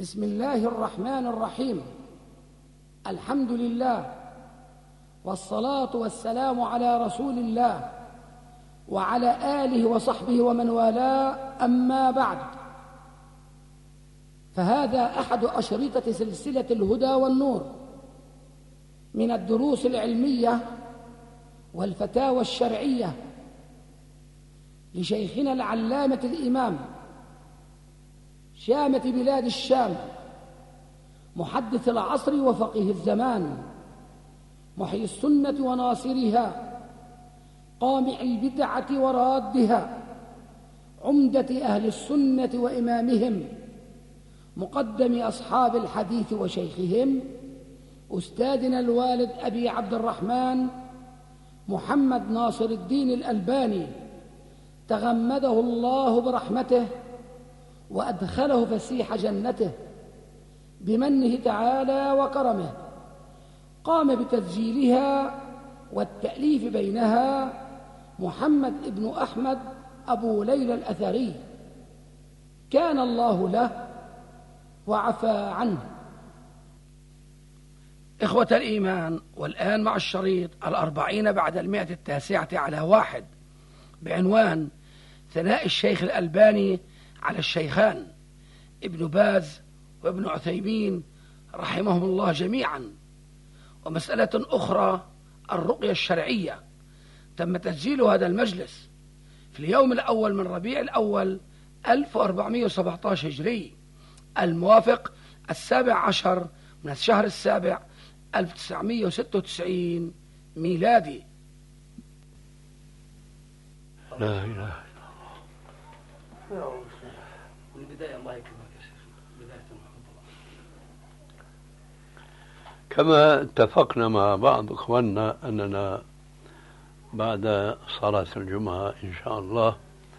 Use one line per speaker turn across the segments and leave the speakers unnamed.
بسم الله الرحمن الرحيم. الحمد لله والصلاة والسلام على رسول الله وعلى آله وصحبه ومن والاه، أما بعد، فهذا أحد أشرطة سلسلة الهدى والنور من الدروس العلمية والفتاوى الشرعية لشيخنا العلامة الإمام شامة بلاد الشام، محدث العصر وفقيه الزمان، محيي السنة وناصرها، قامع البدعة ورادها، عمدة أهل السنة وإمامهم، مقدم أصحاب الحديث وشيخهم، أستاذنا الوالد أبي عبد الرحمن محمد ناصر الدين الألباني، تغمده الله برحمته وأدخله فسيح جنته بمنه تعالى وكرمه. قام بتسجيلها والتأليف بينها محمد ابن أحمد أبو ليلى الأثري، كان الله له وعفى عنه. إخوة الإيمان، والآن مع الشريط 40 بعد 109 بعنوان ثناء الشيخ الألباني على الشيخان ابن باز وابن عثيمين رحمهم الله جميعا. ومسألة أخرى، الرقية الشرعية، تم تسجيل هذا المجلس في اليوم الأول من ربيع الأول 1417 هجري، الموافق 17 من الشهر السابع 1996 ميلادي.
لا إله إلا الله.
من البداية الله يكرمك يا شيخ، بداية
كما اتفقنا مع بعض إخواننا أننا بعد صلاة الجمعة إن شاء الله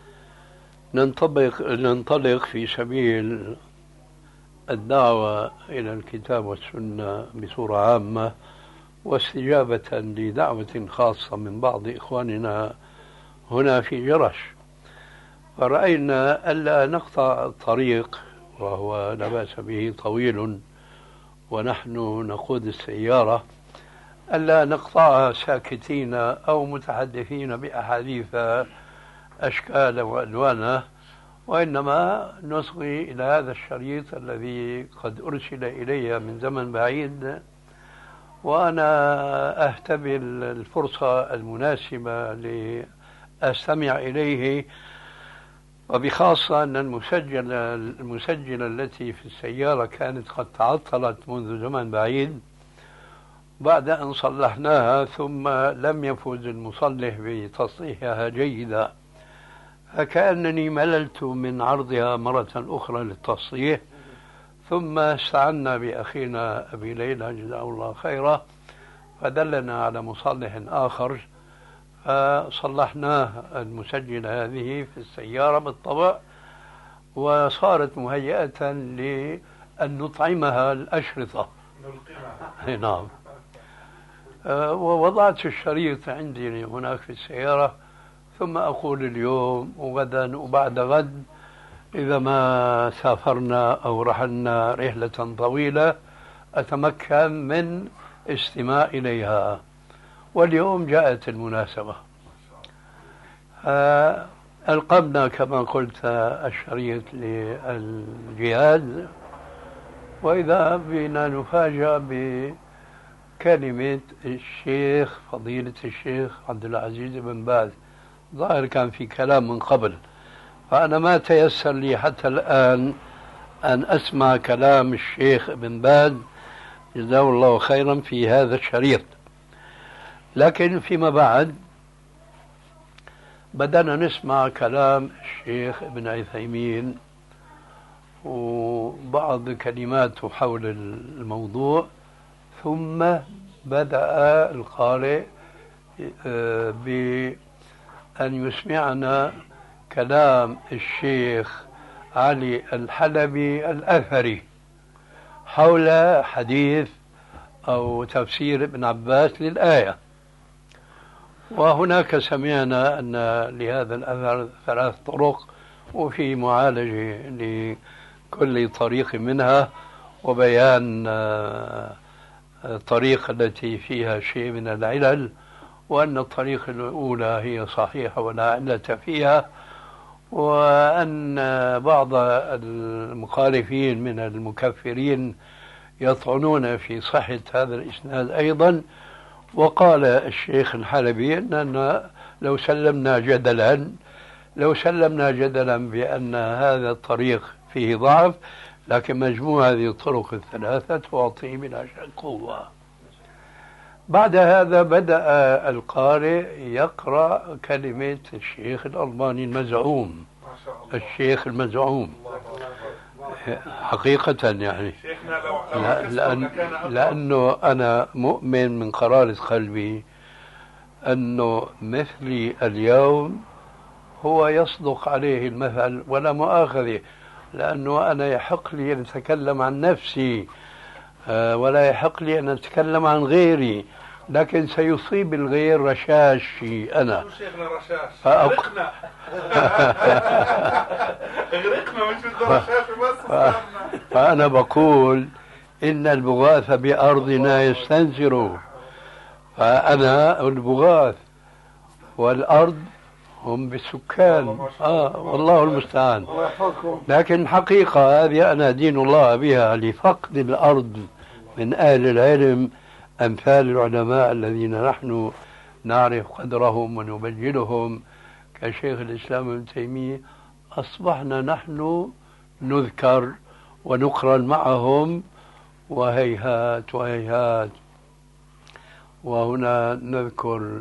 ننطلق في سبيل الدعوة إلى الكتاب والسنة بصورة عامة، واستجابة لدعوة خاصة من بعض إخواننا هنا في جرش. فرأينا ألا نقطع الطريق، وهو لا بأس به طويل ونحن نقود السيارة، ألا نقطعها ساكتين أو متحدثين بأحاديث أشكال وألوان، وإنما نصغي إلى هذا الشريط الذي قد أرسل إلي من زمن بعيد، وأنا أهتبل الفرصة المناسبة لأستمع إليه، وبخاصة أن المسجلة التي في السيارة كانت قد تعطلت منذ زمن بعيد بعد أن صلحناها، ثم لم يفوز المصلح بتصليحها جيدا، فكأنني مللت من عرضها مرة أخرى للتصليح. ثم استعنا بأخينا أبي ليلى جزاه الله خيرا، فدلنا على مصلح آخر، فصلحناه المسجلة هذه في السيارة بالطبع، وصارت مهيئة لأن نطعمها الأشرطة. نعم. ووضعت الشريط عندي هناك في السيارة، ثم أقول اليوم وغدا وبعد غد إذا ما سافرنا أو رحلنا رحلة طويلة أتمكن من استماع إليها، واليوم جاءت المناسبة. ألقمنا كما قلت الشريط للجهاد، وإذا بنا نفاجأ بكلمة الشيخ فضيلة الشيخ عبد العزيز بن باز. ظاهر كان في كلام من قبل، فأنا ما تيسر لي حتى الآن أن أسمع كلام الشيخ بن باز جزاه الله خيرا في هذا الشريط. لكن فيما بعد بدأنا نسمع كلام الشيخ ابن عثيمين وبعض كلماته حول الموضوع، ثم بدأ القارئ بأن يسمعنا كلام الشيخ علي الحلبي الأثري حول حديث أو تفسير ابن عباس للآية. وهناك سمعنا أن لهذا الأثر 3 طرق، وفي معالجة كل طريق منها وبيان الطريقة التي فيها شيء من العلل، وأن الطريقة الأولى هي صحيحة ولا علة فيها، وأن بعض المخالفين من المكفرين يطعنون في صحة هذا الإسناد أيضا. وقال الشيخ الحلبي أننا لو سلمنا جدلا بأن هذا الطريق فيه ضعف، لكن مجموع هذه الطرق الثلاثة تعطي بلا شك قوة. بعد هذا بدأ القارئ يقرأ كلمة الشيخ الألباني المزعوم، الشيخ المزعوم حقيقة يعني، لأنه أنا مؤمن من قرارة قلبي أنه مثلي اليوم هو يصدق عليه المثل ولا مؤاخذة، لأنه أنا يحق لي أن أتكلم عن نفسي ولا يحق لي أن أتكلم عن غيري، لكن سيصيب الغير رشاشي أنا.
شيخنا رشاش اغرقنا مش بالرشاش بس.
فأنا بقول إن البغاث بأرضنا يستنزروا، فأنا البغاث والأرض هم بالسكان. والله المستعان. لكن حقيقة هذه أنا دين الله بها لفقد الأرض من أهل العلم أمثال العلماء الذين نحن نعرف قدرهم ونبجلهم كشيخ الإسلام ابن تيمية. أصبحنا نحن نذكر ونقرن معهم، وهيهات وهيهات. وهنا نذكر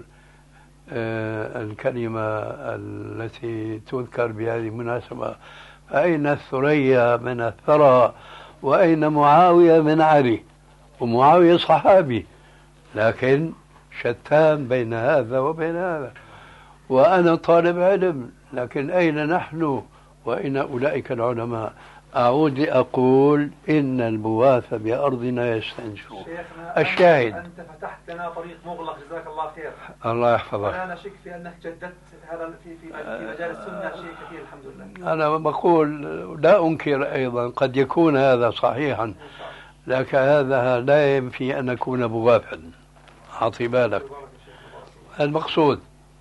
الكلمة التي تذكر بهذه المناسبة: أين الثريا من الثرى، وأين معاوية من علي؟ ومعاوية صحابي، لكن شتان بين هذا وبين هذا. وأنا طالب علم، لكن أين نحن وأين أولئك العلماء؟ أعود أقول إن البواث بأرضنا يستنزفون.
الشاهد أنت فتحت لنا طريق مغلق، جزاك الله خير.
الله يحفظك.
أنا نشك في أنك جددت هذا في مجال السنة شيء كثير، الحمد لله.
أنا بقول لا أنكر أيضا قد يكون هذا صحيحا، لكن هذا لا ينفي أن أكون بغافا. أعطي بالك المقصود.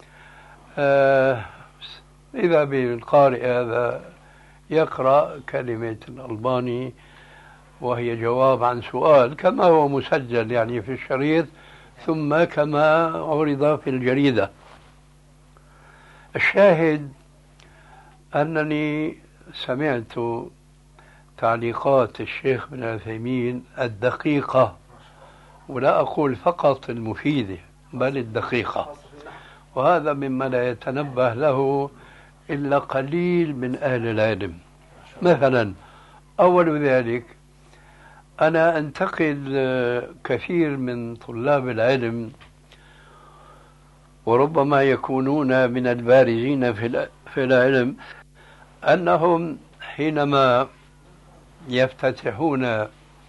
إذا بالقارئ هذا يقرأ كلمة الألباني وهي جواب عن سؤال كما هو مسجل يعني في الشريط، ثم كما عرض في الجريدة. الشاهد أنني سمعت تعليقات الشيخ ابن عثيمين الدقيقة، ولا أقول فقط المفيدة بل الدقيقة، وهذا مما لا يتنبه له إلا قليل من أهل العلم. مثلا أول ذلك أنا أنتقد كثير من طلاب العلم، وربما يكونون من البارزين في العلم، أنهم حينما يفتتحون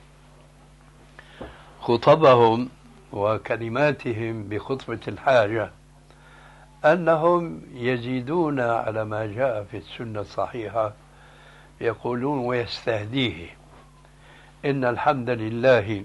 خطبهم وكلماتهم بخطبة الحاجة أنهم يزيدون على ما جاء في السنة الصحيحة، يقولون ويستهديه: إن الحمد لله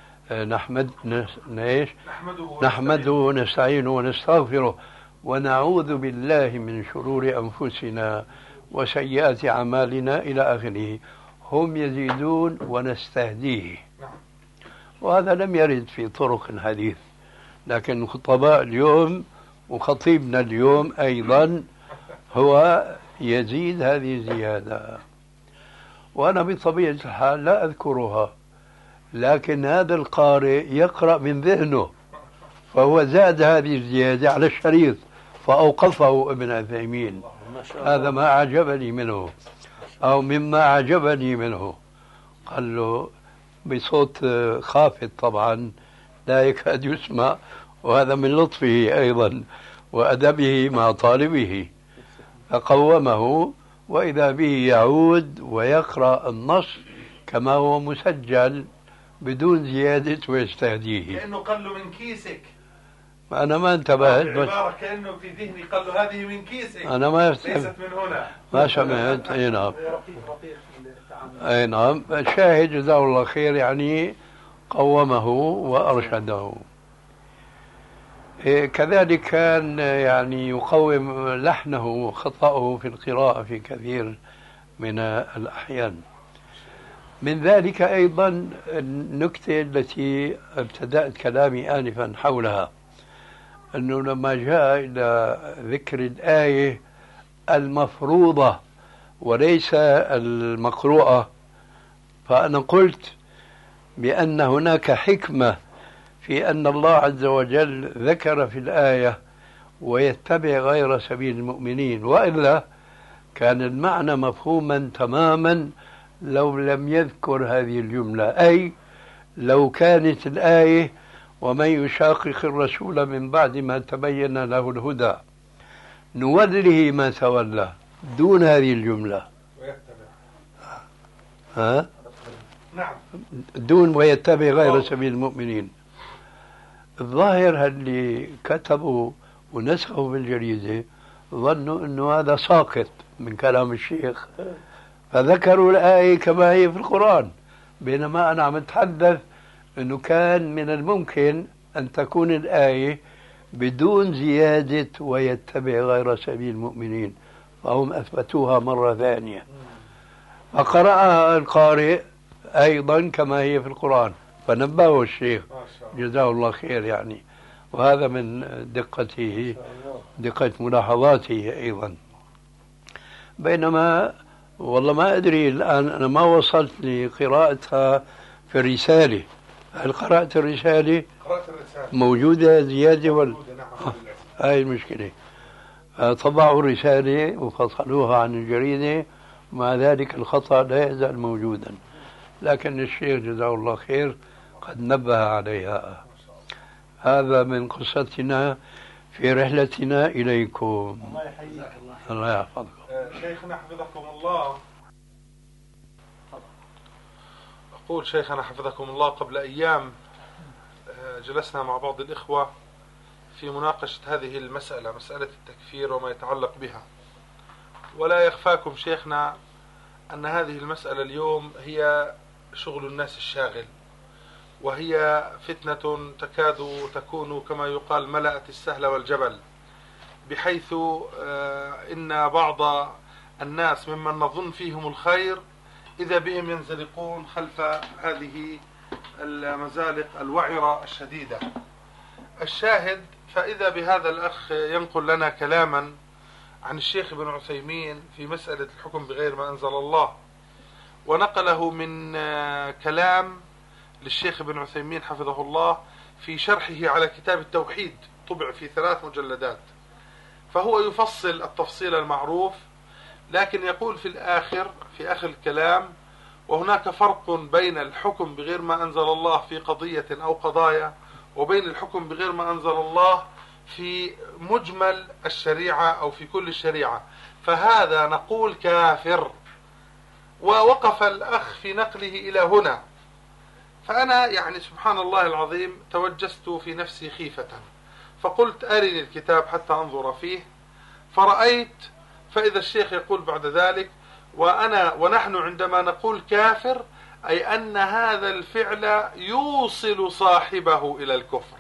نحمده ونستعينه ونستغفره ونعوذ بالله من شرور أنفسنا وسيئات أعمالنا إلى آخره. هم يزيدون ونستهديه، وهذا لم يرد في طرق الحديث، لكن خطباء اليوم وخطيبنا اليوم أيضا هو يزيد هذه الزيادة، وأنا بطبيعة الحال لا أذكرها، لكن هذا القارئ يقرأ من ذهنه، فهو زاد هذه الزيادة على الشريط فأوقفه ابن عثيمين. هذا ما أعجبني منه، أو مما أعجبني منه. قال له بصوت خافت طبعا لا يكاد يسمع، وهذا من لطفه أيضا وأدبه مع طالبه، فقومه، وإذا به يعود ويقرأ النص كما هو مسجل بدون زيادة ويستهديه.
كأنه قال له من كيسك.
أنا ما انتبهت،
بس كأنه في ذهني قال له هذه من كيسك،
أنا ما
ليست من هنا.
ما سمعت. هنا أي نعم. الشاهد جزاه الله خير يعني قومه وأرشده. كذلك كان يعني يقوم لحنه وخطأه في القراءة في كثير من الأحيان. من ذلك أيضا النكتة التي ابتدأت كلامي آنفا حولها، أنه لما جاء إلى ذكر الآية المفروضة وليس المقروءة، فأنا قلت بأن هناك حكمة في أن الله عز وجل ذكر في الآية ويتبع غير سبيل المؤمنين، وإلا كان المعنى مفهوما تماما لو لم يذكر هذه الجملة. أي لو كانت الآية ومن يشاقق الرسول من بعد ما تبين له الهدى نوله ما تولى دون هذه الجملة،
نعم،
دون ويتبع غير سبيل المؤمنين. الظاهر اللي كتبوا ونسخوا بالجريدة ظنوا أنه هذا ساقط من كلام الشيخ، فذكروا الآية كما هي في القرآن، بينما أنا عم أتحدث أنه كان من الممكن أن تكون الآية بدون زيادة ويتبع غير سبيل المؤمنين، فهم أثبتوها مرة ثانية، فقرأها القارئ أيضا كما هي في القرآن، فنبهه الشيخ جزاه الله خير يعني. وهذا من دقته، دقة ملاحظاته أيضا. بينما والله ما أدري الآن، أنا ما وصلت لقراءتها في الرسالة. هل قرأت الرسالة؟
قرأت الرسالة
موجودة زيادة ولا؟
نعم.
هاي المشكلة. طبعوا الرسالة وفصلوها عن الجريدة، مع ذلك الخطأ لا يزال موجودا، لكن الشيخ جزاه الله خير قد نبه عليها. هذا من قصتنا في رحلتنا إليكم.
الله يحييك.
الله يحفظكم.
شيخنا حفظكم الله. أقول شيخنا حفظكم الله، قبل أيام جلسنا مع بعض الإخوة في مناقشة هذه المسألة، مسألة التكفير وما يتعلق بها، ولا يخفاكم شيخنا أن هذه المسألة اليوم هي شغل الناس الشاغل، وهي فتنة تكاد تكون كما يقال ملأت السهل والجبل، بحيث إن بعض الناس ممن نظن فيهم الخير إذا بهم ينزلقون خلف هذه المزالق الوعرة الشديدة. الشاهد، فإذا بهذا الأخ ينقل لنا كلاما عن الشيخ ابن عثيمين في مسألة الحكم بغير ما أنزل الله، ونقله من كلام للشيخ ابن عثيمين حفظه الله في شرحه على كتاب التوحيد، طبع في 3 مجلدات، فهو يفصل التفصيل المعروف، لكن يقول في الآخر في آخر الكلام: وهناك فرق بين الحكم بغير ما أنزل الله في قضية أو قضايا وبين الحكم بغير ما أنزل الله في مجمل الشريعة أو في كل الشريعة، فهذا نقول كافر. ووقف الأخ في نقله إلى هنا، فأنا يعني سبحان الله العظيم توجست في نفسي خيفة، فقلت أرني الكتاب حتى أنظر فيه، فرأيت فإذا الشيخ يقول بعد ذلك: ونحن عندما نقول كافر أي أن هذا الفعل يوصل صاحبه إلى الكفر.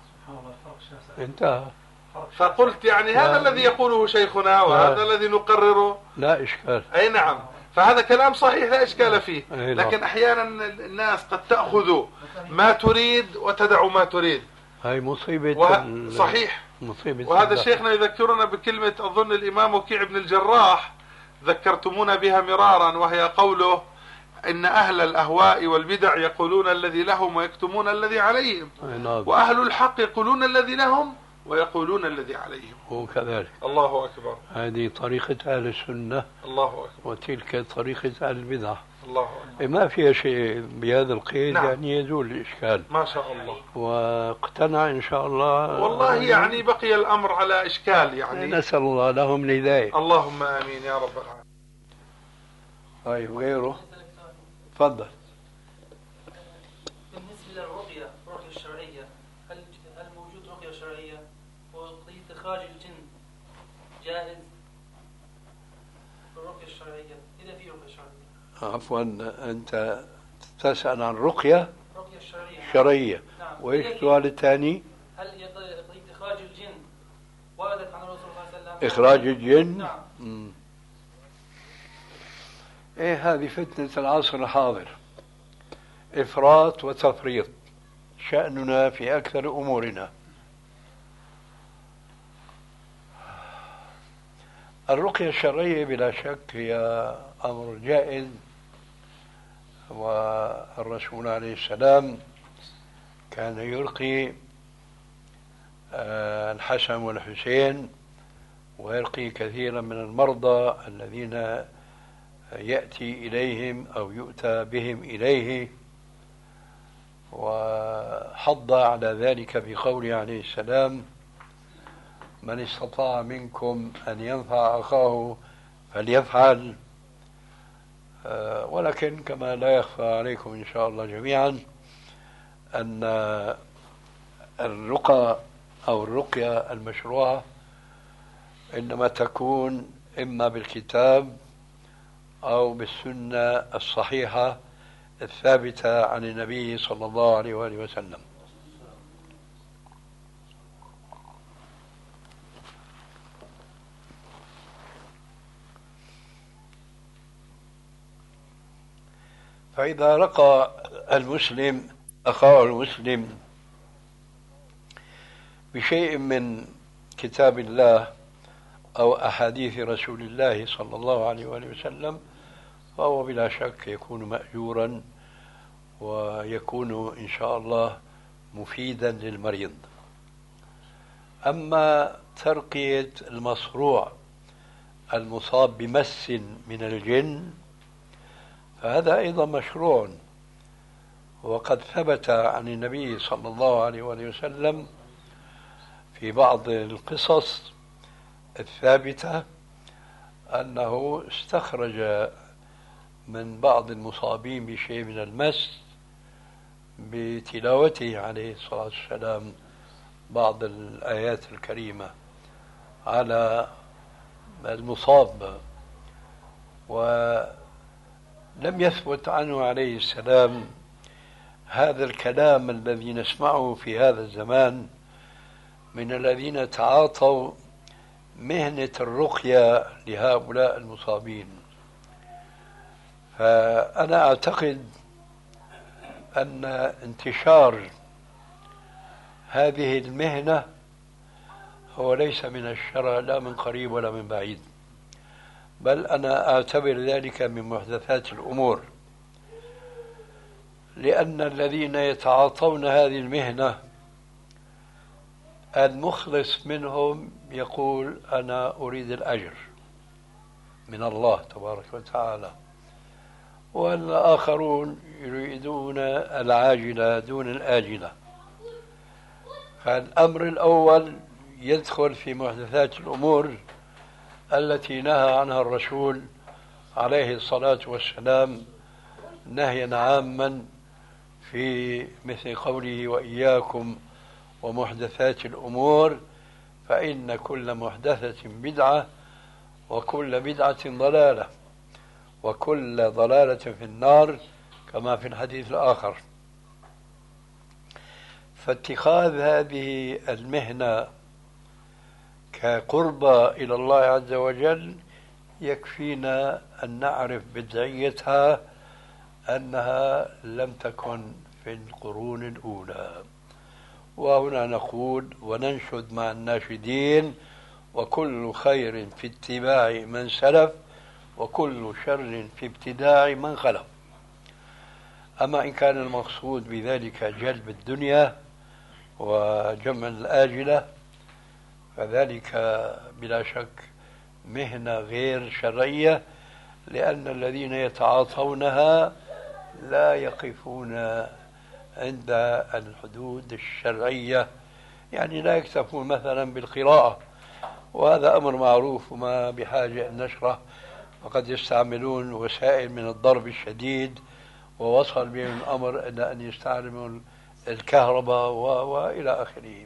انتهى.
فقلت يعني هذا الذي يقوله شيخنا وهذا الذي نقرره،
لا إشكال.
أي نعم، فهذا كلام صحيح لا إشكال فيه، لكن أحيانا الناس قد تأخذ ما تريد وتدع ما تريد.
هاي مصيبة.
صحيح.
مصيبة.
وهذا شيخنا يذكرنا بكلمة أظن الإمام وكيع بن الجراح ذكرتمونا بها مرارا، وهي قوله: إن أهل الأهواء والبدع يقولون الذي لهم ويكتمون الذي عليهم، وأهل الحق يقولون الذي لهم ويقولون الذي عليهم.
هو كذلك.
الله أكبر.
هذه طريقة أهل السنة.
الله أكبر.
وتلك طريقة أهل البدع.
الله أكبر.
ما فيها شيء بهذا القيد.
نعم.
يعني يزول الإشكال
ما شاء الله،
واقتنع إن شاء الله.
والله يعني بقي الأمر على إشكال، يعني
نسأل الله لهم الهداية.
اللهم آمين يا رب العالمين.
طيب غيره تفضل.
بالنسبة للرقية، الرقية الشرعية، هل موجود رقية شرعية؟ وقضية إخراج الجن جائز بالرقية الشرعية إذا في رقية شرعية؟
عفوا، أنت تسأل عن رقية
رقية الشرعية.
شرعية.
نعم.
وإيش السؤال الثاني؟
هل قضية إخراج الجن وردت عن الرسول صلى الله عليه وسلم؟
إخراج الجن؟
نعم.
إيه، هذه فتنة العصر الحاضر، إفراط وتفريط، شأننا في أكثر أمورنا. الرقية الشرعية بلا شك هي أمر جائز، والرسول عليه السلام كان يرقي الحسن والحسين، ويرقي كثيرا من المرضى الذين يأتي إليهم أو يؤتى بهم إليه، وحض على ذلك بقوله عليه السلام: من استطاع منكم أن ينفع أخاه فليفعل. ولكن كما لا يخفى عليكم إن شاء الله جميعا أن الرقى أو الرقية المشروعة إنما تكون إما بالكتاب أو بالسنة الصحيحة الثابتة عن النبي صلى الله عليه وآله وسلم. فإذا رقى المسلم أخاه المسلم بشيء من كتاب الله أو أحاديث رسول الله صلى الله عليه وآله وسلم، فهو بلا شك يكون مأجورا، ويكون إن شاء الله مفيدا للمريض. أما ترقية المصروع المصاب بمس من الجن فهذا أيضا مشروع، وقد ثبت عن النبي صلى الله عليه وآله وسلم في بعض القصص الثابتة أنه استخرج من بعض المصابين بشيء من المس بتلاوته عليه الصلاة والسلام بعض الآيات الكريمة على المصاب، ولم يثبت عنه عليه السلام هذا الكلام الذي نسمعه في هذا الزمان من الذين تعاطوا مهنة الرقية لهؤلاء المصابين. فأنا أعتقد أن انتشار هذه المهنة هو ليس من الشرع لا من قريب ولا من بعيد، بل أنا أعتبر ذلك من محدثات الأمور، لأن الذين يتعاطون هذه المهنة المخلص منهم يقول أنا أريد الأجر من الله تبارك وتعالى، والآخرون يريدون العاجلة دون الآجلة. فالأمر الأول يدخل في محدثات الأمور التي نهى عنها الرسول عليه الصلاة والسلام نهيا عاما في مثل قوله وإياكم ومحدثات الأمور فإن كل محدثة بدعة وكل بدعة ضلالة وكل ضلالة في النار كما في الحديث الآخر. فاتخاذ هذه المهنة كقربة إلى الله عز وجل يكفينا أن نعرف بدعيتها أنها لم تكن في القرون الأولى. وهنا نقول وننشد مع الناشدين وكل خير في اتباع من سلف وكل شر في ابتداع من خلف. أما إن كان المقصود بذلك جلب الدنيا وجمع الآجلة فذلك بلا شك مهنة غير شرعية، لأن الذين يتعاطونها لا يقفون عند الحدود الشرعية، يعني لا يكتفون مثلا بالقراءة، وهذا أمر معروف وما بحاجة أن نشرح، وقد يستعملون وسائل من الضرب الشديد ووصل بهم الأمر إلى أن يستعملوا الكهرباء وإلى آخره.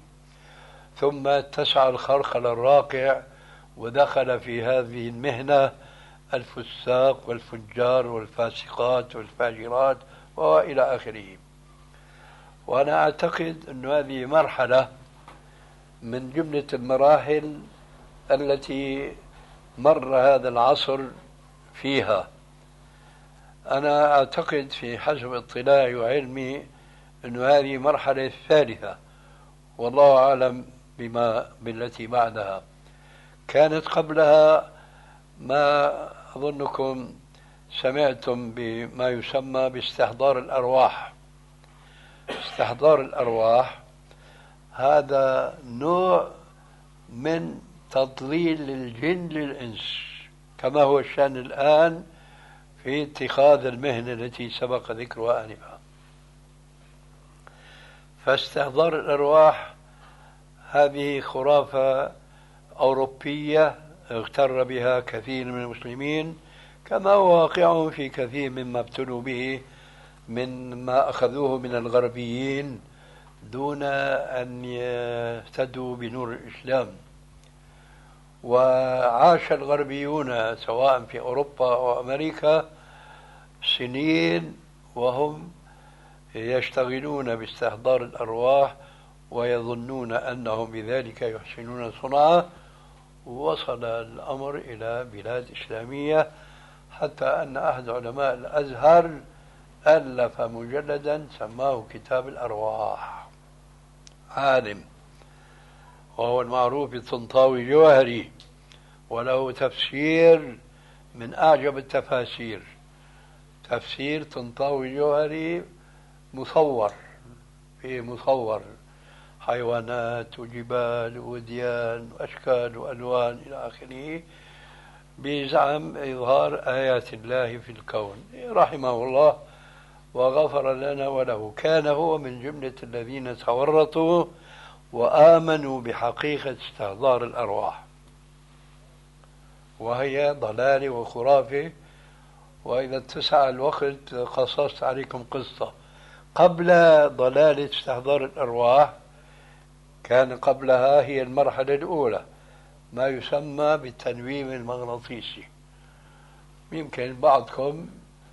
ثم اتسع الخرخل الراقع ودخل في هذه المهنة الفساق والفجار والفاسقات والفاجرات وإلى آخره. وأنا أعتقد أن هذه مرحلة من جملة المراحل التي مر هذا العصر فيها. أنا أعتقد في حسب اطلاعي وعلمي أن هذه مرحلة ثالثة، والله أعلم بالتي بعدها. كانت قبلها ما أظنكم سمعتم بما يسمى باستحضار الأرواح. استحضار الأرواح هذا نوع من تضليل الجن للإنس، كما هو الشأن الآن في اتخاذ المهنة التي سبق ذكرها آنفا. فاستحضار الأرواح هذه خرافة أوروبية اغتر بها كثير من المسلمين، كما هو واقع في كثير مما ابتلوا به من ما أخذوه من الغربيين دون أن يهتدوا بنور الإسلام. وعاش الغربيون سواء في أوروبا أو أمريكا سنين وهم يشتغلون باستحضار الأرواح ويظنون أنهم بذلك يحسنون صنعا. وصل الأمر إلى بلاد إسلامية حتى أن أحد علماء الأزهر ألف مجلدا سماه كتاب الأرواح، عالم وهو المعروف بطنطاوي جوهري، وله تفسير من أعجب التفاسير، تفسير طنطاوي جوهري مصور، فيه مصور حيوانات وجبال ووديان وأشكال وألوان إلى آخره، بزعم إظهار آيات الله في الكون. رحمه الله وغفر لنا وله. كان هو من جملة الذين تورطوا وآمنوا بحقيقة استحضار الأرواح، وهي ضلال وخرافة. وإذا اتسع الوقت قصصت عليكم قصة. قبل ضلال استحضار الأرواح كان قبلها هي المرحلة الأولى ما يسمى بالتنويم المغناطيسي. يمكن بعضكم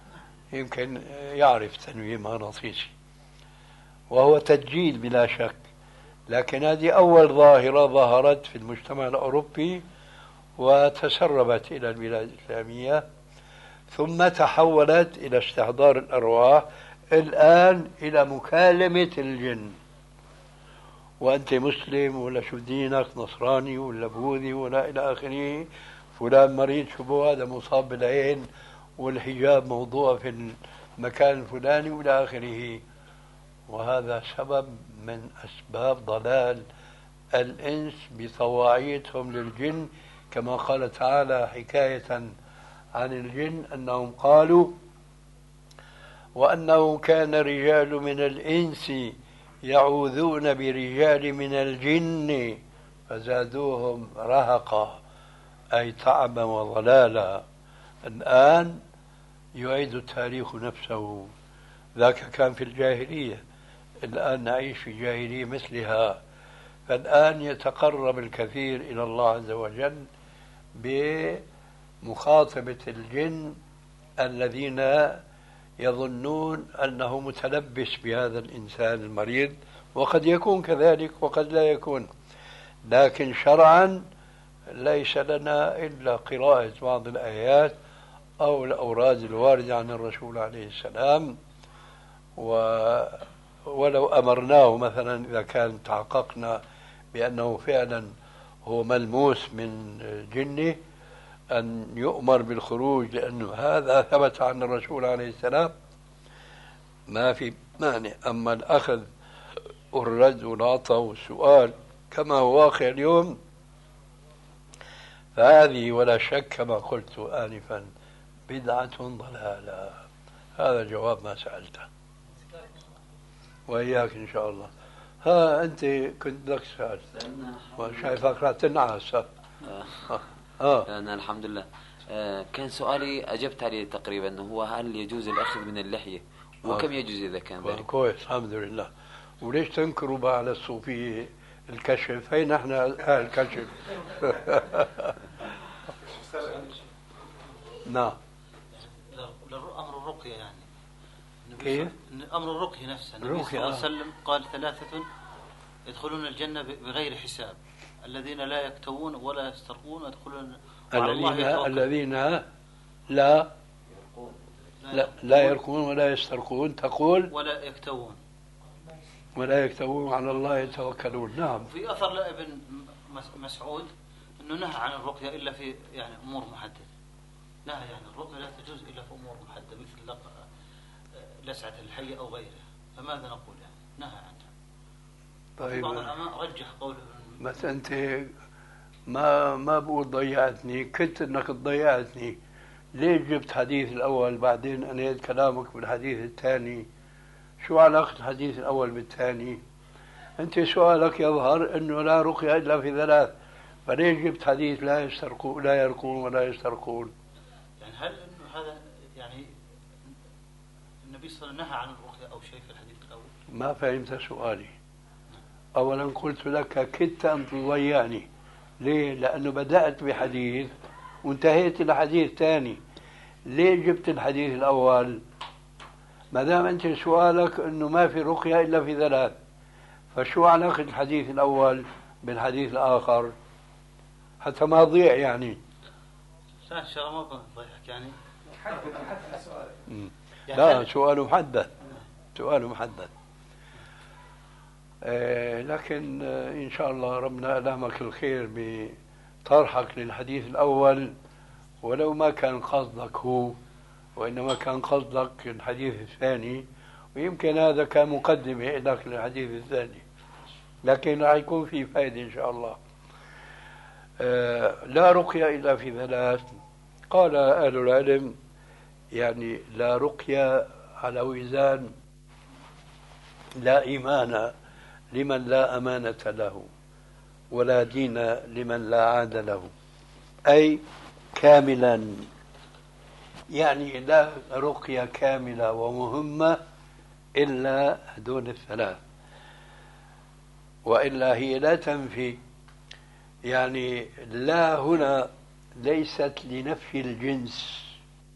يعرف تنويم مغناطيسي، وهو تسجيل بلا شك، لكن هذه أول ظاهرة ظهرت في المجتمع الأوروبي وتسربت إلى البلاد الإسلامية، ثم تحولت إلى استحضار الأرواح، الآن إلى مكالمة الجن. وأنت مسلم ولا شو دينك، نصراني ولا بوذي ولا إلى آخره، فلان مريض شو هذا مصاب بالعين والحجاب موضوع في المكان الفلاني وإلى آخره. وهذا سبب من أسباب ضلال الإنس بطواعيتهم للجن، كما قال تعالى حكاية عن الجن أنهم قالوا: وأنه كان رجال من الإنس يعوذون برجال من الجن فزادوهم رهقا، أي تعبا وضلالا. الآن يعيد التاريخ نفسه، ذاك كان في الجاهلية، الآن نعيش في جاهلية مثلها. فالآن يتقرب الكثير إلى الله عز وجل بمخاطبة الجن الذين يظنون أنه متلبس بهذا الإنسان المريض، وقد يكون كذلك وقد لا يكون. لكن شرعا ليس لنا إلا قراءة بعض الآيات أو الأوراد الواردة عن الرسول عليه السلام، ولو أمرناه مثلا إذا كان تحققنا بأنه فعلا هو ملموس من جنه أن يؤمر بالخروج، لأنه هذا ثبت عن الرسول عليه السلام، ما في مانع. أما الأخذ والرد والعطاء والسؤال كما هو واقع اليوم فهذه ولا شك كما قلت آنفا بدعة ضلالة. هذا جواب ما سألته، وإياك إن شاء الله. ها أنت كنت لك سؤال وشايفك راح تنعس.
أنا الحمد لله كان سؤالي أجبت عليه تقريبا، هو هل يجوز الأخذ من اللحية وكم يجوز إذا كان ذلك؟
كويس الحمد لله. وليش تنكروا بقى على الصوفية الكشف؟ هين احنا الكشف. نعم.
أمر الرقية يعني
كيف؟
أمر الرقية نفسه النبي صلى الله عليه وسلم قال 3 يدخلون الجنة بغير حساب: الذين لا يكتوون ولا يسترقون يدخلون
الذين لا يرقون ولا يسترقون تقول
ولا يكتوون
على الله يتوكلون. نعم.
في أثر لابن مسعود أنه نهى عن الرقية إلا في يعني أمور محددة. نهى يعني الرقية لا تجوز إلا في أمور محددة مثل لسعة الحي أو غيرها. فماذا نقول يعني؟ نهى عنها.
طيب
بعض العلماء رجح قوله.
بس أنت ما بقول ضيعتني، كنت أنك ضيعتني. ليش جبت حديث الأول بعدين أنهيت كلامك بالحديث الثاني؟ شو علاقة الحديث الأول بالثاني؟ أنت سؤالك يظهر أنه لا رقية إلا في 3، فليش جبت حديث لا يرقون ولا يسترقون؟
يعني هل أنه هذا يعني النبي صلى الله عليه وسلم نهى عن الرقية أو شيء في الحديث الأول؟
ما فهمت سؤالي. أولا قلت لك كدت أن تضيعني. ليه؟ لأنه بدأت بحديث وانتهيت إلى حديث ثاني. ليه جبت الحديث الأول؟ ما دام أنت سؤالك أنه ما في رقية إلا في 3، فشو علاقة الحديث الأول بالحديث الآخر؟ حتى ما أضيع يعني.
إن شاء الله ما بضيعك يعني.
حدد سؤالك.
لا، سؤال محدد. لكن إن شاء الله ربنا ألهمك الخير بطرحك للحديث الأول، ولو ما كان قصدك هو وإنما كان قصدك الحديث الثاني، ويمكن هذا كان مقدمة لك للحديث الثاني، لكن راح يكون في فائدة إن شاء الله. لا رقية إلا في 3. قال أهل العلم يعني لا رقية على وزان لا إيمان لمن لا أمانة له ولا دين لمن لا عاد له، أي كاملا. يعني لا رقية كاملة ومهمة إلا هذول 3، وإلا هي لا تنفي. يعني لا هنا ليست لنفي الجنس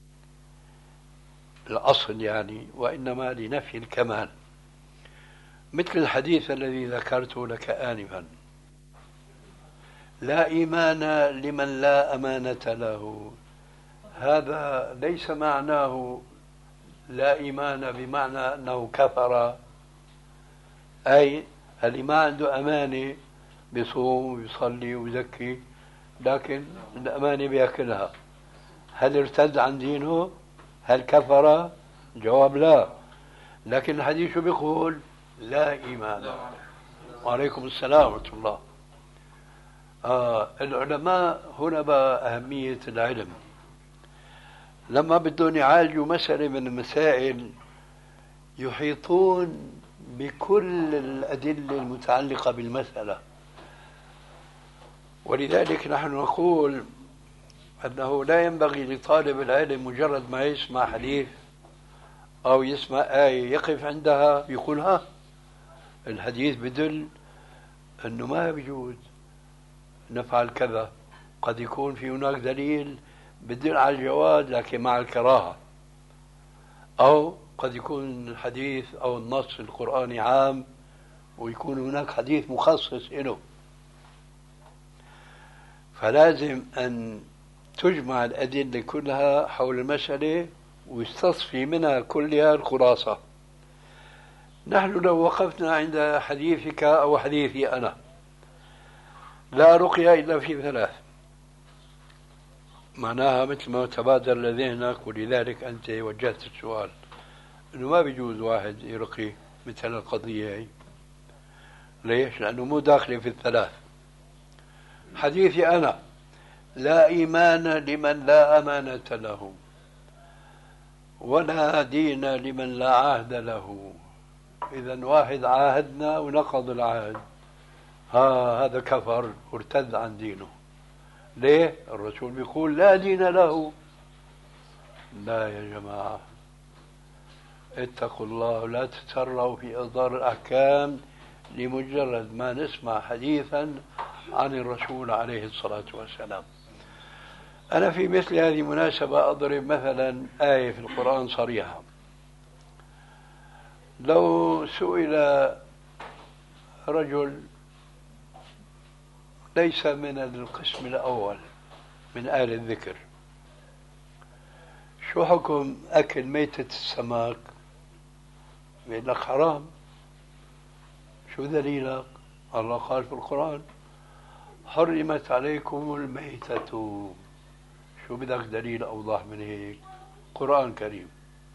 الأصل يعني، وإنما لنفي الكمال، مثل الحديث الذي ذكرته لك آنفا: لا إيمان لمن لا أمانة له. هذا ليس معناه لا إيمان بمعنى أنه كفر، أي اللي ما عنده أمانة بيصوم ويصلي ويزكي لكن الأمانة بيأكلها، هل ارتد عن دينه؟ هل كفر؟ جواب لا. لكن الحديث بيقول لا إيمان. وعليكم السلام ورحمة الله. العلماء هنا بقى أهمية العلم. لما بدهم يعالجوا مسألة من المسائل يحيطون بكل الأدلة المتعلقة بالمسألة، ولذلك نحن نقول أنه لا ينبغي لطالب العلم مجرد ما يسمع حديث أو يسمع آية يقف عندها يقول ها الحديث بدل أنه ما بيجوز نفعل كذا. قد يكون في هناك دليل بدل على الجواز لكن مع الكراهة، أو قد يكون الحديث أو النص القرآني عام ويكون هناك حديث مخصص له. فلازم أن تجمع الأدلة كلها حول المسألة ويستصفي منها كلها الخلاصة. نحن لو وقفنا عند حديثك أو حديثي أنا لا رقية إلا في 3، معناها مثل ما تبادر لذهنك، ولذلك أنت وجهت السؤال أنه ما بيجوز واحد يرقي مثل القضية هي. ليش؟ لأنه مو داخل في 3. حديثي أنا لا إيمان لمن لا أمانة له ولا دين لمن لا عهد له. إذن واحد عاهدنا ونقض العهد، هذا كفر وارتد عن دينه. ليه؟ الرسول بيقول لا دين له. لا يا جماعة، اتقوا الله لا تتسرعوا في إصدار الأحكام لمجرد ما نسمع حديثا عن الرسول عليه الصلاة والسلام. أنا في مثل هذه المناسبة أضرب مثلا آية في القرآن صريحة. لو سئل رجل ليس من القسم الأول من أهل الذكر: شو حكم أكل ميتة السمك؟ بيقول لك حرام. شو دليلك؟ الله قال في القرآن: حرمت عليكم الميتة. شو بدك دليل أوضح من هيك؟ قرآن كريم.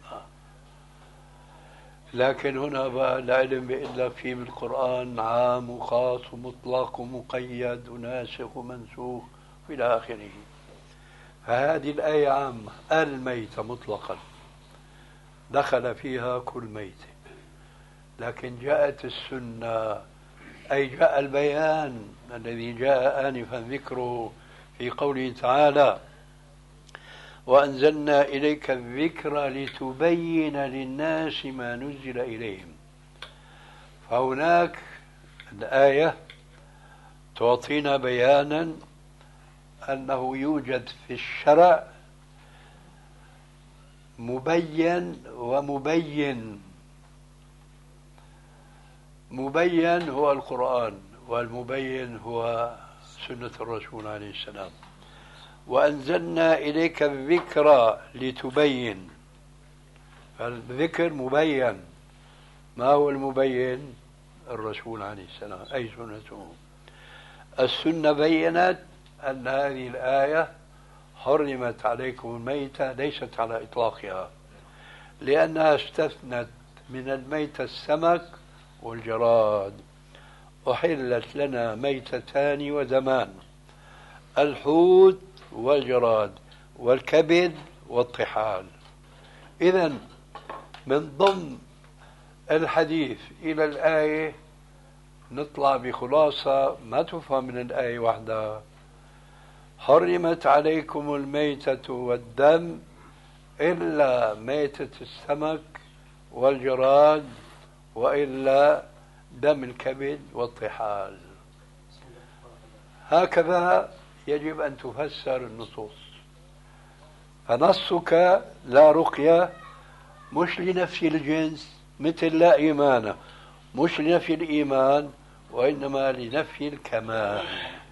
لكن هنا بقى العلم بيقول لك في بالقرآن عام وخاص ومطلق ومقيد وناسخ ومنسوخ إلى آخره. فهذه الآية عامة، الميتة مطلقا دخل فيها كل ميتة. لكن جاءت السنة، أي جاء البيان الذي جاء آنفا ذكره في قوله تعالى: وأنزلنا إليك الذكر لتبين للناس ما نزل إليهم. فهناك الآية تعطينا بيانا أنه يوجد في الشرع مبين ومبين. مبين هو القرآن، والمبين هو سنة الرسول عليه السلام. وأنزلنا إليك الذكر لتبين، فالذكر مبين. ما هو المبين؟ الرسول عليه السلام، أي سنته. السنة بينت أن هذه الآية حرمت عليكم الميتة ليست على إطلاقها، لأنها استثنت من الميتة السمك والجراد. أحلت لنا ميتتان ودمان: الحوت والجراد والكبد والطحال. إذن من ضمن الحديث إلى الآية نطلع بخلاصة ما تفهم من الآية وحدها: حرمت عليكم الميتة والدم إلا ميتة السمك والجراد، وإلا دم الكبد والطحال. هكذا يجب أن تفسر النصوص. فنصك لا رقية مش لنفي الجنس مثل لا إيمان، مش لنفي الإيمان، وإنما لنفي الكمال.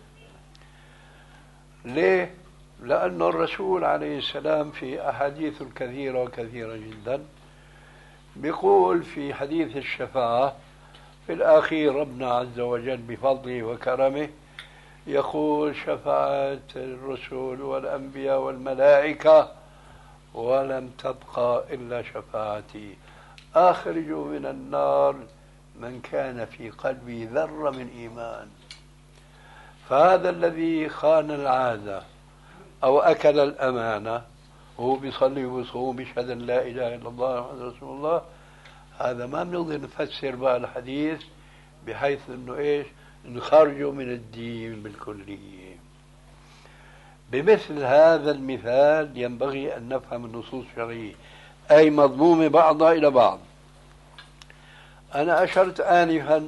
ليه؟ لأن الرسول عليه السلام في أحاديث كثيرة وكثيرة جدا بيقول في حديث الشفاعة في الأخير ربنا عز وجل بفضله وكرمه يقول: شفاعة الرسل والأنبياء والملائكة ولم تبقى إلا شفاعتي، أخرجوا من النار من كان في قلبي ذرة من إيمان. فهذا الذي خان العادة أو أكل الأمانة وهو بيصلي ويصوم بيشهد أن لا إله إلا الله محمد رسول الله، هذا ما بنقدر نفسر بقى الحديث بحيث أنه إيش؟ نخرجوا من الدين بالكلية. بمثل هذا المثال ينبغي أن نفهم النصوص الشرعية، أي مضمومة بعضها إلى بعض. أنا أشرت آنفا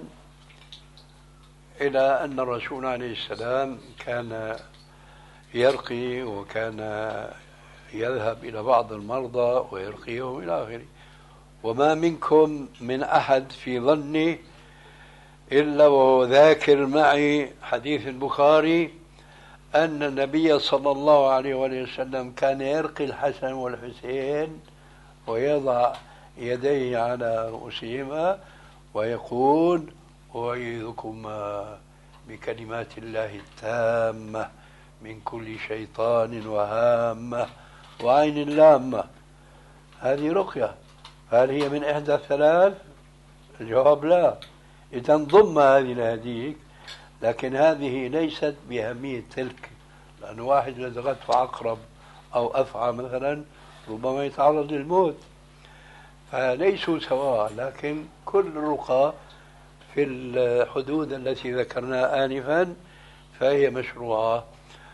إلى أن الرسول عليه السلام كان يرقي، وكان يذهب إلى بعض المرضى ويرقيهم إلى آخره. وما منكم من أحد في ظني إلا وهو ذاكر معي حديث البخاري أن النبي صلى الله عليه وسلم كان يرقي الحسن والحسين ويضع يديه على رؤوسهما ويقول: أعيذكما بكلمات الله التامة من كل شيطان وهامة وعين لامة. هذه رقية. هل هي من إحدى الثلاث؟ الجواب لا. إذا ضم هذه لهذيك، لكن هذه ليست بأهمية تلك، لأن واحد لدغته عقرب أو أفعى مثلا ربما يتعرض للموت، فليسوا سواء. لكن كل الرقى في الحدود التي ذكرناها آنفا فهي مشروعة.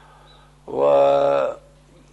وجاء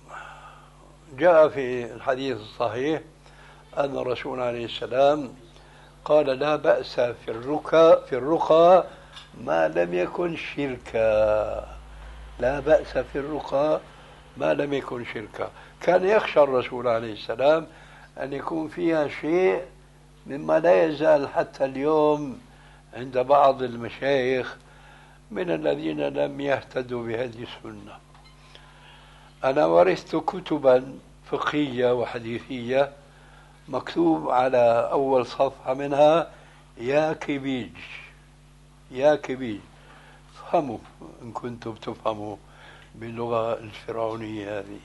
في الحديث الصحيح أن الرسول عليه السلام قال: لا بأس في الرقى ما لم يكن شركا. لا بأس في الرقى ما لم يكن شركا. كان يخشى الرسول عليه السلام أن يكون فيها شيء مما لا يزال حتى اليوم عند بعض المشايخ من الذين لم يهتدوا بهذه السنة. أنا ورثت كتبا فقهية وحديثية مكتوب على أول صفحة منها يا كبيج، يا كبيج. فهموا إن كنتم تفهموا باللغة الفرعونية هذه.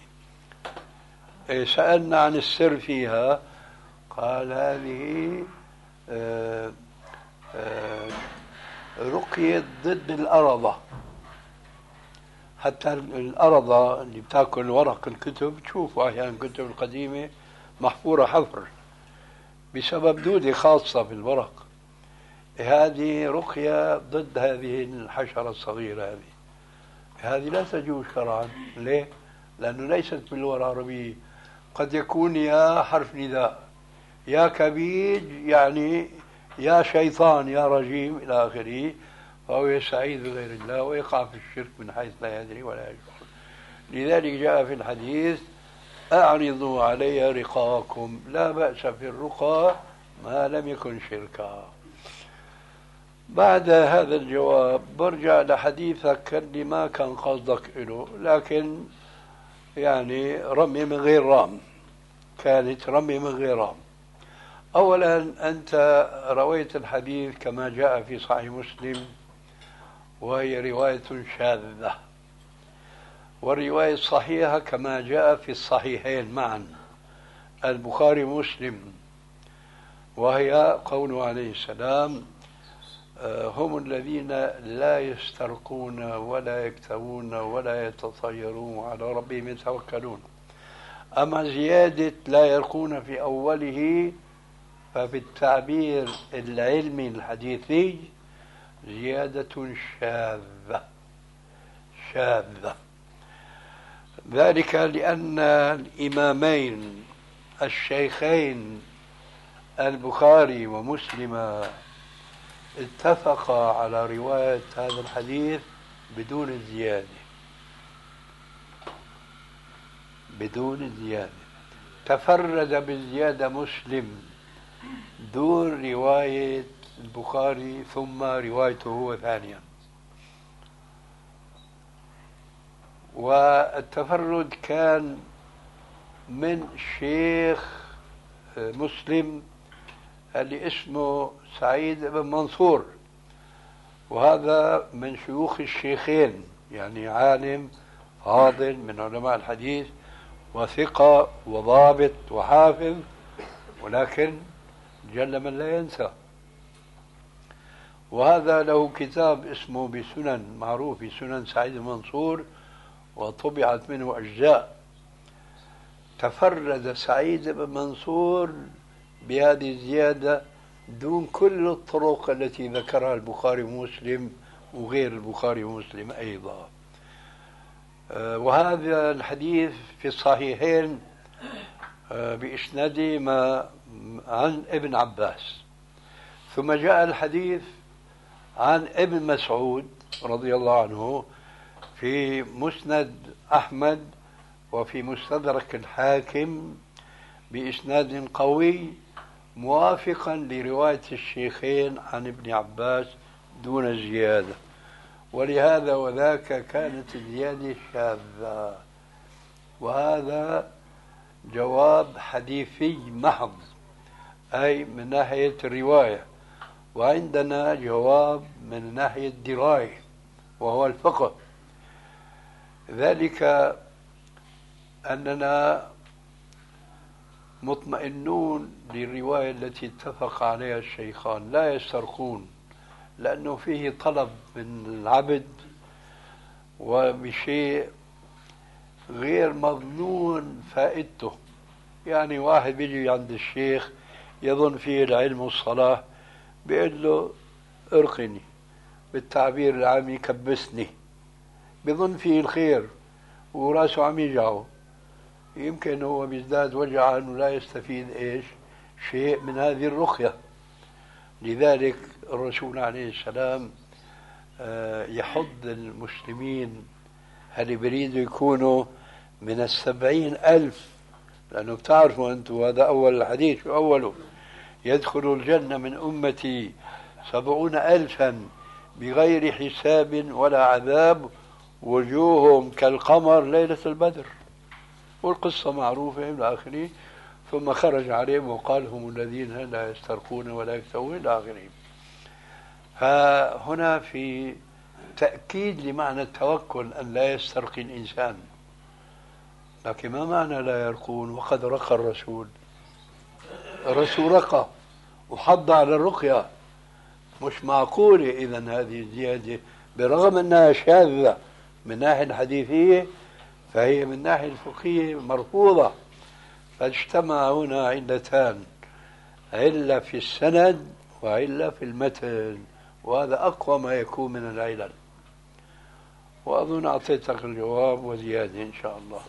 سألنا عن السر فيها، قال هذه رقية ضد الأرضة. حتى الأرضة اللي بتاكل ورق الكتب، تشوفوا أحيانا الكتب القديمة محفورة حفر بسبب دودة خاصة في الورق. هذه رقية ضد هذه الحشرة الصغيرة هذه لا تجوز شرعا. ليه؟ لأنه ليست باللغة العربية. قد يكون يا حرف نداء، يا كبيج يعني يا شيطان يا رجيم إلى آخره، فهو يستعيذ بغير الله ويقع في الشرك من حيث لا يدري ولا يشعر. لذلك جاء في الحديث أعرضوا علي رقاكم، لا بأس في الرقى ما لم يكن شركا. بعد هذا الجواب برجع لحديثك اللي ما كان قصدك له، لكن يعني رمي من غير رام، كانت رمي من غير رام. أولا أنت رويت الحديث كما جاء في صحيح مسلم، وهي رواية شاذة، والرواية الصحيحة كما جاء في الصحيحين معا البخاري ومسلم، وهي قوله عليه السلام هم الذين لا يسترقون ولا يكتوون ولا يتطيرون على ربهم يتوكلون. أما زيادة لا يرقون في أوله ففي التعبير العلمي الحديثي زيادة شاذة. ذلك لأن الإمامين الشيخين البخاري ومسلم اتفقا على رواية هذا الحديث بدون الزيادة. تفرد بالزيادة مسلم دون رواية البخاري ثم روايته هو ثانيا. والتفرد كان من شيخ مسلم اللي اسمه سعيد بن منصور، وهذا من شيوخ الشيخين، يعني عالم فاضل من علماء الحديث وثقة وضابط وحافظ، ولكن جل من لا ينسى. وهذا له كتاب اسمه بسنن، معروف بسنن سعيد بن منصور، وطبعت منه أجزاء. تفرد سعيد بن منصور بهذه الزيادة دون كل الطرق التي ذكرها البخاري ومسلم وغير البخاري ومسلم أيضا. وهذا الحديث في الصحيحين بإسناده عن ابن عباس. ثم جاء الحديث عن ابن مسعود رضي الله عنه في مسند أحمد وفي مستدرك الحاكم بإسناد قوي موافقا لرواية الشيخين عن ابن عباس دون زيادة. ولهذا وذاك كانت الزيادة شاذة. وهذا جواب حديثي محض، أي من ناحية الرواية، وعندنا جواب من ناحية الدراية وهو الفقه. ذلك أننا مطمئنون للرواية التي اتفق عليها الشيخان، لا يسترقون، لأنه فيه طلب من العبد وبشيء غير مضمون فائدته. يعني واحد بيجي عند الشيخ يظن فيه العلم والصلاة، بيقول له ارقني، بالتعبير العامي كبسني، بظن فيه الخير وراسه عم يجعه. يمكن هو بيزداد وجعا أنه لا يستفيد شيء من هذه الرقية. لذلك الرسول عليه السلام يحض المسلمين اللي بريدوا يكونوا من 70,000، لأنه بتعرفوا أنتم هذا أول الحديث وأوله، يدخل الجنة من أمتي 70,000 بغير حساب ولا عذاب، وجوههم كالقمر ليلة البدر، والقصة معروفة إلى آخره. ثم خرج عليهم وقال هم الذين لا يسترقون ولا يكتوون إلى آخره. فهنا في تأكيد لمعنى التوكل أن لا يسترقي الإنسان، لكن ما معنى لا يرقون وقد رقى الرسول؟ الرسول رقى وحض على الرقية، مش معقولة إذن هذه الزيادة برغم أنها شاذة من ناحية الحديثية، فهي من ناحية الفقهية مرفوضة. فاجتمع هنا علتان، علة في السند وعلة في المتن، وهذا أقوى ما يكون من العلل. وأظن أعطيتك الجواب وزيادة إن شاء الله.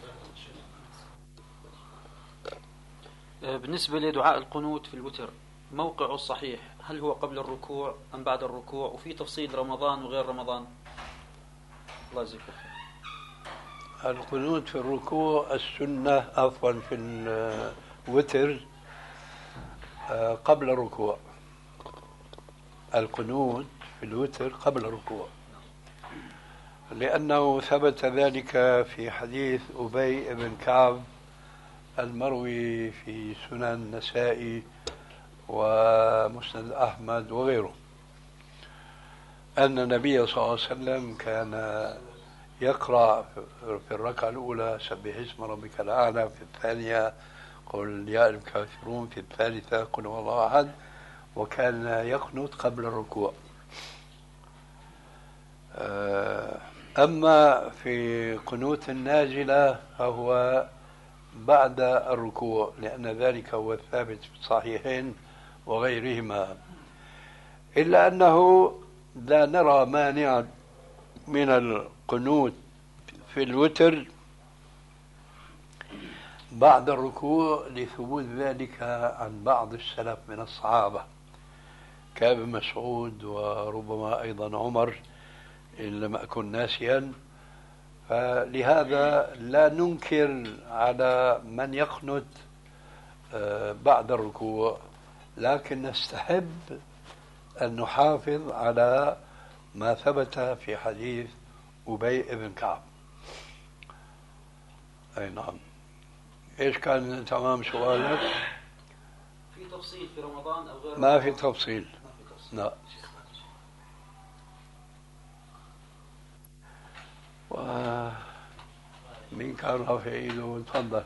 بالنسبة لدعاء القنوت في الوتر، موقعه الصحيح هل هو قبل الركوع أم بعد الركوع؟ وفي تفصيل رمضان وغير رمضان؟ الله يجزيك خير.
القنوت في الركوع السنة، عفوا في الوتر قبل الركوع. القنوت في الوتر قبل الركوع، لأنه ثبت ذلك في حديث أبي بن كعب المروي في سنن النسائي ومسند أحمد وغيره، أن النبي صلى الله عليه وسلم كان يقرأ في الركعة الأولى سبح اسم ربك الأعلى، في الثانية قل يا الكافرون، في الثالثة قل هو الله أحد، وكان يقنط قبل الركوع. أما في قنوت النازلة فهو بعد الركوع، لأن ذلك هو الثابت في الصحيحين وغيرهما، إلا أنه لا نرى مانعا من القنوت في الوتر بعد الركوع لثبوت ذلك عن بعض السلف من الصحابة كابن مسعود وربما أيضا عمر إن لم أكن ناسيا. فلهذا لا ننكر على من يقنت بعد الركوع، لكن نستحب أن نحافظ على ما ثبت في حديث أبي بن كعب. أي نعم. إيش كان تمام سؤالك؟
في تفصيل في رمضان أو غير؟
ما في تفصيل. لا. ومين كان رافع ايده؟ تفضل.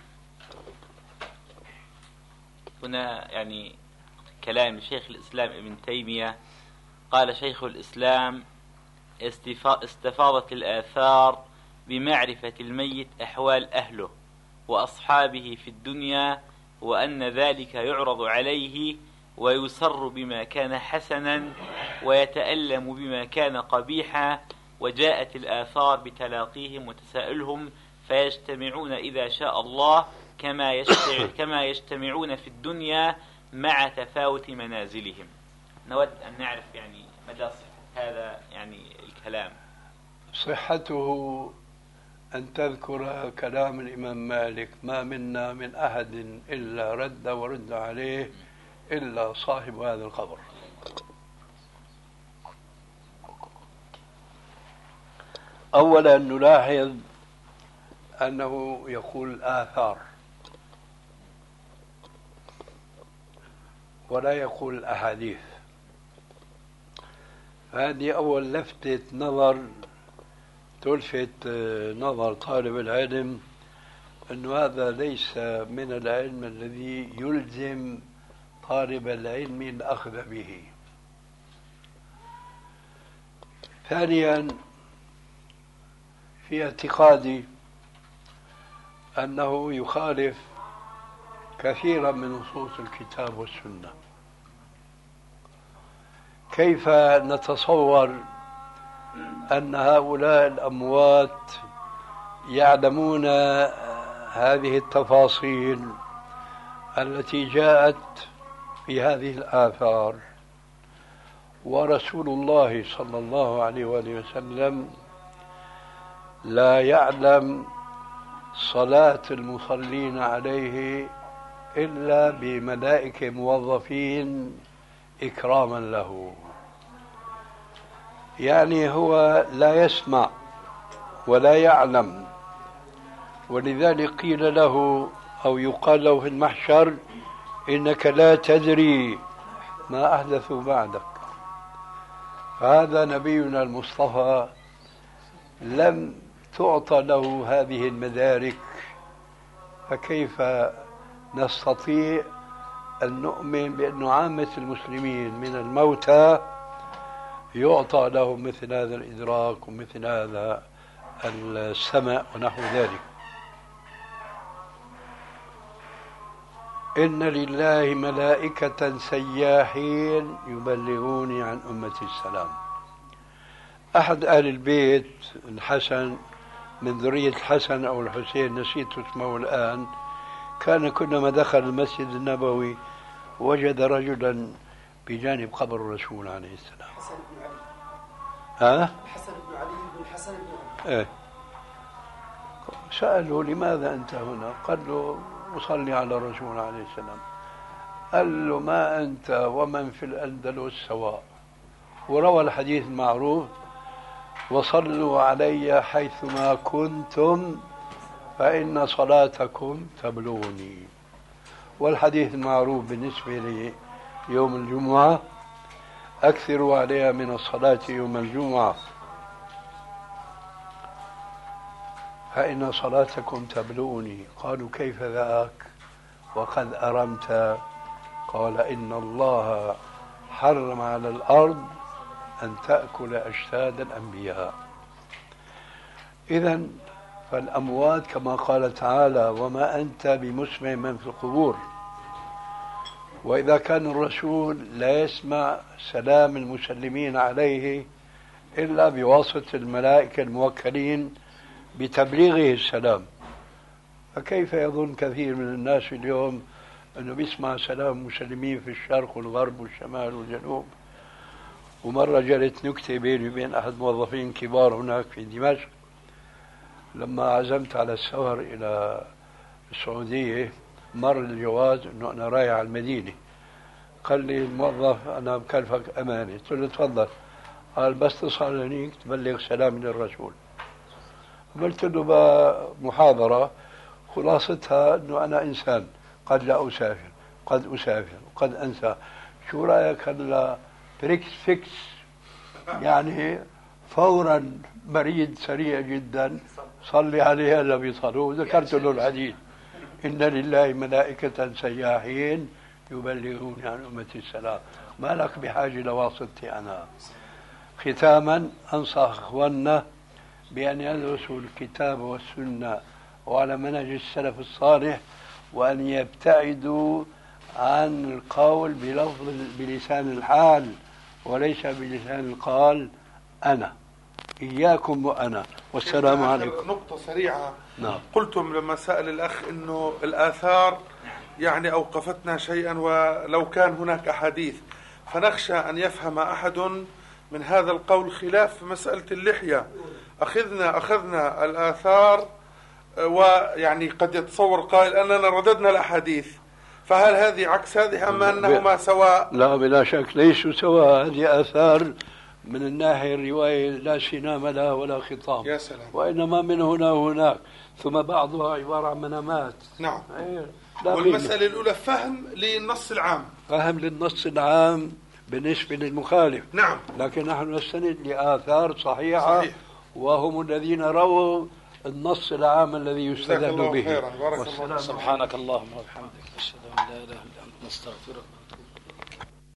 هنا يعني كلام شيخ الإسلام ابن تيمية، قال شيخ الإسلام: استفاضت الآثار بمعرفة الميت أحوال أهله وأصحابه في الدنيا، وأن ذلك يعرض عليه ويسر بما كان حسنا ويتألم بما كان قبيحا، وجاءت الآثار بتلاقيهم وتساؤلهم فيجتمعون إذا شاء الله كما يجتمعون في الدنيا مع تفاوت منازلهم. نود أن نعرف يعني مدى صحة هذا يعني الكلام.
صحته أن تذكر كلام الإمام مالك: ما منا من أحد إلا رد ورد عليه إلا صاحب هذا القبر. أولا نلاحظ أنه يقول آثار ولا يقول أحاديث. هذه أول لفتة نظر تلفت نظر طالب العلم، أن هذا ليس من العلم الذي يلزم طالب العلم الأخذ به. ثانيا في اعتقادي أنه يخالف كثيرا من نصوص الكتاب والسنة. كيف نتصور أن هؤلاء الأموات يعلمون هذه التفاصيل التي جاءت في هذه الآثار، ورسول الله صلى الله عليه وآله وسلم لا يعلم صلاة المصلين عليه إلا بملائكة موظفين إكراما له. يعني هو لا يسمع ولا يعلم، ولذلك قيل له أو يقال له في المحشر إنك لا تدري ما أحدثوا بعدك. هذا نبينا المصطفى لم تعطى له هذه المدارك، فكيف نستطيع أن نؤمن بأن عامة المسلمين من الموتى يعطى لهم مثل هذا الإدراك ومثل هذا السمع ونحو ذلك؟ إن لله ملائكة سياحين يبلغوني عن أمتي السلام. أحد أهل البيت الحسن من ذرية الحسن أو الحسين، نسيت اسمه الآن، كان كلما دخل المسجد النبوي وجد رجلا بجانب قبر الرسول عليه السلام.
حسن بن علي.
الحسن
بن علي بن الحسن بن علي.
إيه. سأله لماذا أنت هنا؟ قال له أصلي على الرسول عليه السلام. قال له ما أنت ومن في الأندلس سواء. وروى الحديث المعروف وصلوا علي حيثما كنتم فإن صلاتكم تبلغني. والحديث المعروف بالنسبة لي يوم الجمعة أكثروا عليها من الصلاة يوم الجمعة فإن صلاتكم تبلغني. قالوا كيف ذاك وقد أرمت؟ قال إن الله حرم على الأرض أن تأكل أجساد الأنبياء. إذن فالأموات كما قال تعالى وما أنت بمسمع من في القبور. وإذا كان الرسول لا يسمع سلام المسلمين عليه إلا بواسطة الملائكة الموكلين بتبليغه السلام، فكيف يظن كثير من الناس اليوم أنه بيسمع سلام المسلمين في الشرق والغرب والشمال والجنوب؟ ومرة جرت نكتة بيني وبين أحد موظفين كبار هناك في دمشق، لما عزمت على السفر إلى السعودية مر الجواز أنه أنا رايح على المدينة. قال لي الموظف أنا بكلفك أمانة. قلت له تفضل. قال بس تصل هنيك تبلغ سلام للرسول. قلت له بمحاضرة خلاصتها أنه أنا إنسان قد لا أسافر، قد أسافر وقد أنسى. شو رأيك هلا بريكس فيكس، يعني فورا بريد سريع جدا صلي عليه هلا بيصلوا. ذكرت له الحديث إن لله ملائكة سياحين يبلغون عن أمتي السلام. ما لك بحاجة لواسطتي أنا. ختاما أنصح أخواننا بأن يدرسوا الكتاب والسنة وعلى منهج السلف الصالح، وأن يبتعدوا عن القول بلفظ بلسان الحال وليس بلسان القال. أنا إياكم وأنا. والسلام عليكم.
نقطة سريعة.
نعم.
قلتم لما سأل الأخ إنه الآثار يعني أوقفتنا شيئا ولو كان هناك أحاديث، فنخشى أن يفهم أحد من هذا القول خلاف في مسألة اللحية. أخذنا الآثار ويعني قد يتصور قائل أننا رددنا الأحاديث، فهل هذه عكس هذه أم أنهما سواء؟
لا بلا شك ليسوا سواء. هذه آثار من الناحية الرواية لا سنام لها ولا خطاب.
يا سلام.
وإنما من هنا وهناك، ثم بعضها عبارة عن منامات.
نعم.
لا
والمسألة الأولى فهم للنص العام،
فهم للنص العام بالنسبة للمخالف.
نعم.
لكن نحن نستند لآثار صحيحة. صحيح. وهم الذين رووا النص العام الذي يستدل به.
بارك الله.
سبحانك اللهم وبحمدك أشهد أن لا إله إلا أنت نستغفرك.